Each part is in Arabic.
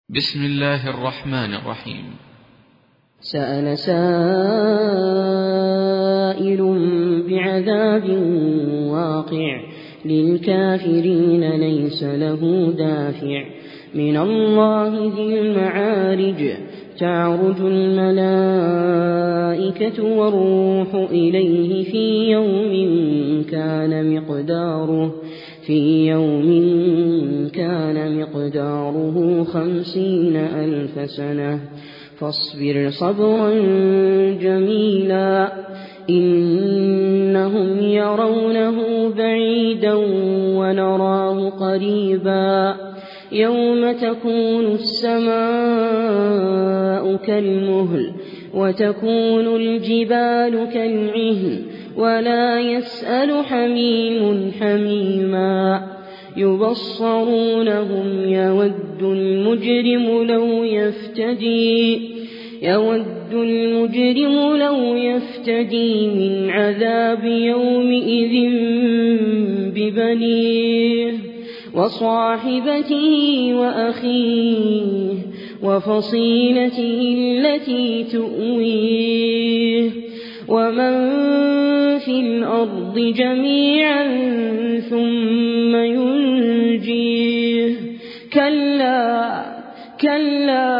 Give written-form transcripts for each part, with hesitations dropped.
بسم الله الرحمن الرحيم. سأل سائل بعذاب واقع للكافرين ليس له دافع من الله ذي المعارج تعرج الملائكة والروح إليه في يوم كان مقداره 50,000 سنة فاصبر صبرا جميلا إنهم يرونه بعيدا ونراه قريبا يوم تكون السماء كالمهل وتكون الجبال كالعهن ولا يسأل حميم حميما يبصرونهم يود المجرم لو يفتدي من عذاب يومئذ ببنيه وصاحبته وأخيه وفصيلته التي تؤويه ومن في الأرض جميعا ثم ينجيه كلا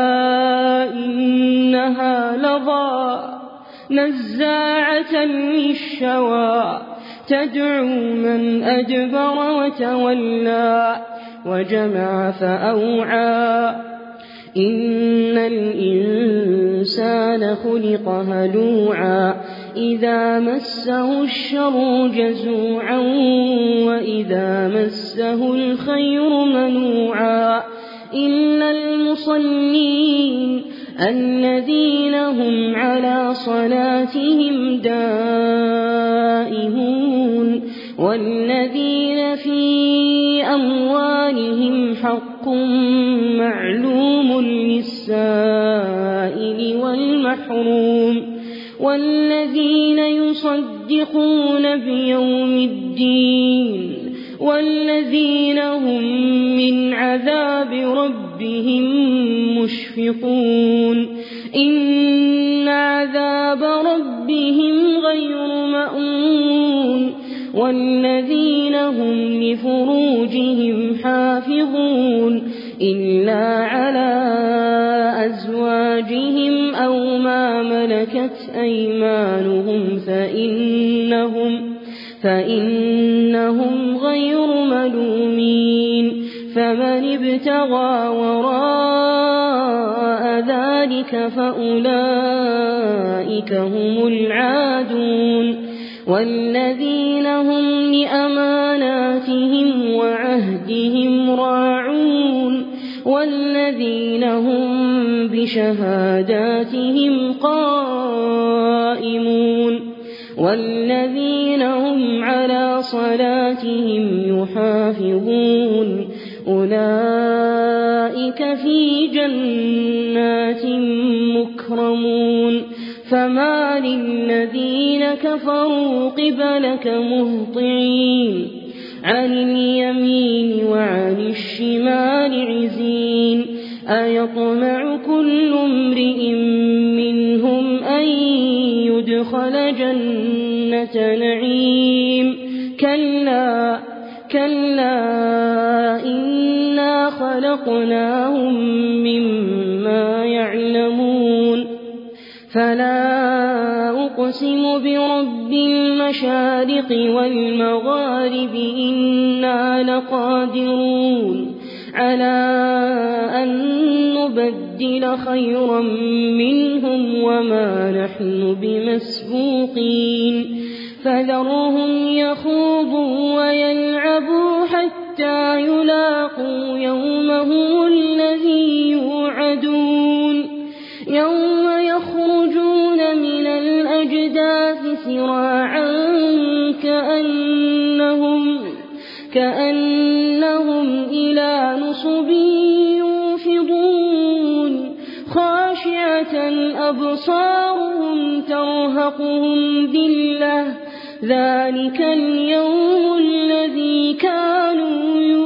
إنها لظى نزاعة للشوى تدعو من أدبر وتولى وجمع فأوعى إن الإنسان خلق هلوعا إذا مسه الشر جزوعا وإذا مسه الخير منوعا إلا المصلين الذين هم على صلاتهم دائمون والذين في أموالهم حق معلوم للسائل والمحروم والذين يصدقون بيوم الدين والذين هم من عذاب ربهم مشفقون إن عذاب ربهم غير مأمون والذين هم لفروجهم حافظون إلا على أزواجهم أو ما ملكت أيمانهم فإنهم غير ملومين فمن ابتغى وراء ذلك فأولئك هم العادون والذين هم لأماناتهم وعهدهم راعون والذين هم بشهاداتهم قائمون والذين هم على صلاتهم يحافظون أولئك في جنات مكرمون فما للذين كفروا قبلك مهطعين عن اليمين وعن الشمال عزين أيطمع كل امرئ منهم أن يدخل جنة نعيم كلا إنا خلقناهم مما يعلمون فلا أقسم برب المشارق والمغارب إنا لقادرون على أن نبدل خيرا منهم وما نحن بمسبوقين فذرهم يخوضوا ويلعبوا حتى يلاقوا يومهم الذي يوعدون يوم يخرجون من الأجداث سراعا كأنهم إلى نصب يوفضون خاشعة أبصارهم ترهقهم ذلة ذلك اليوم الذي كانوا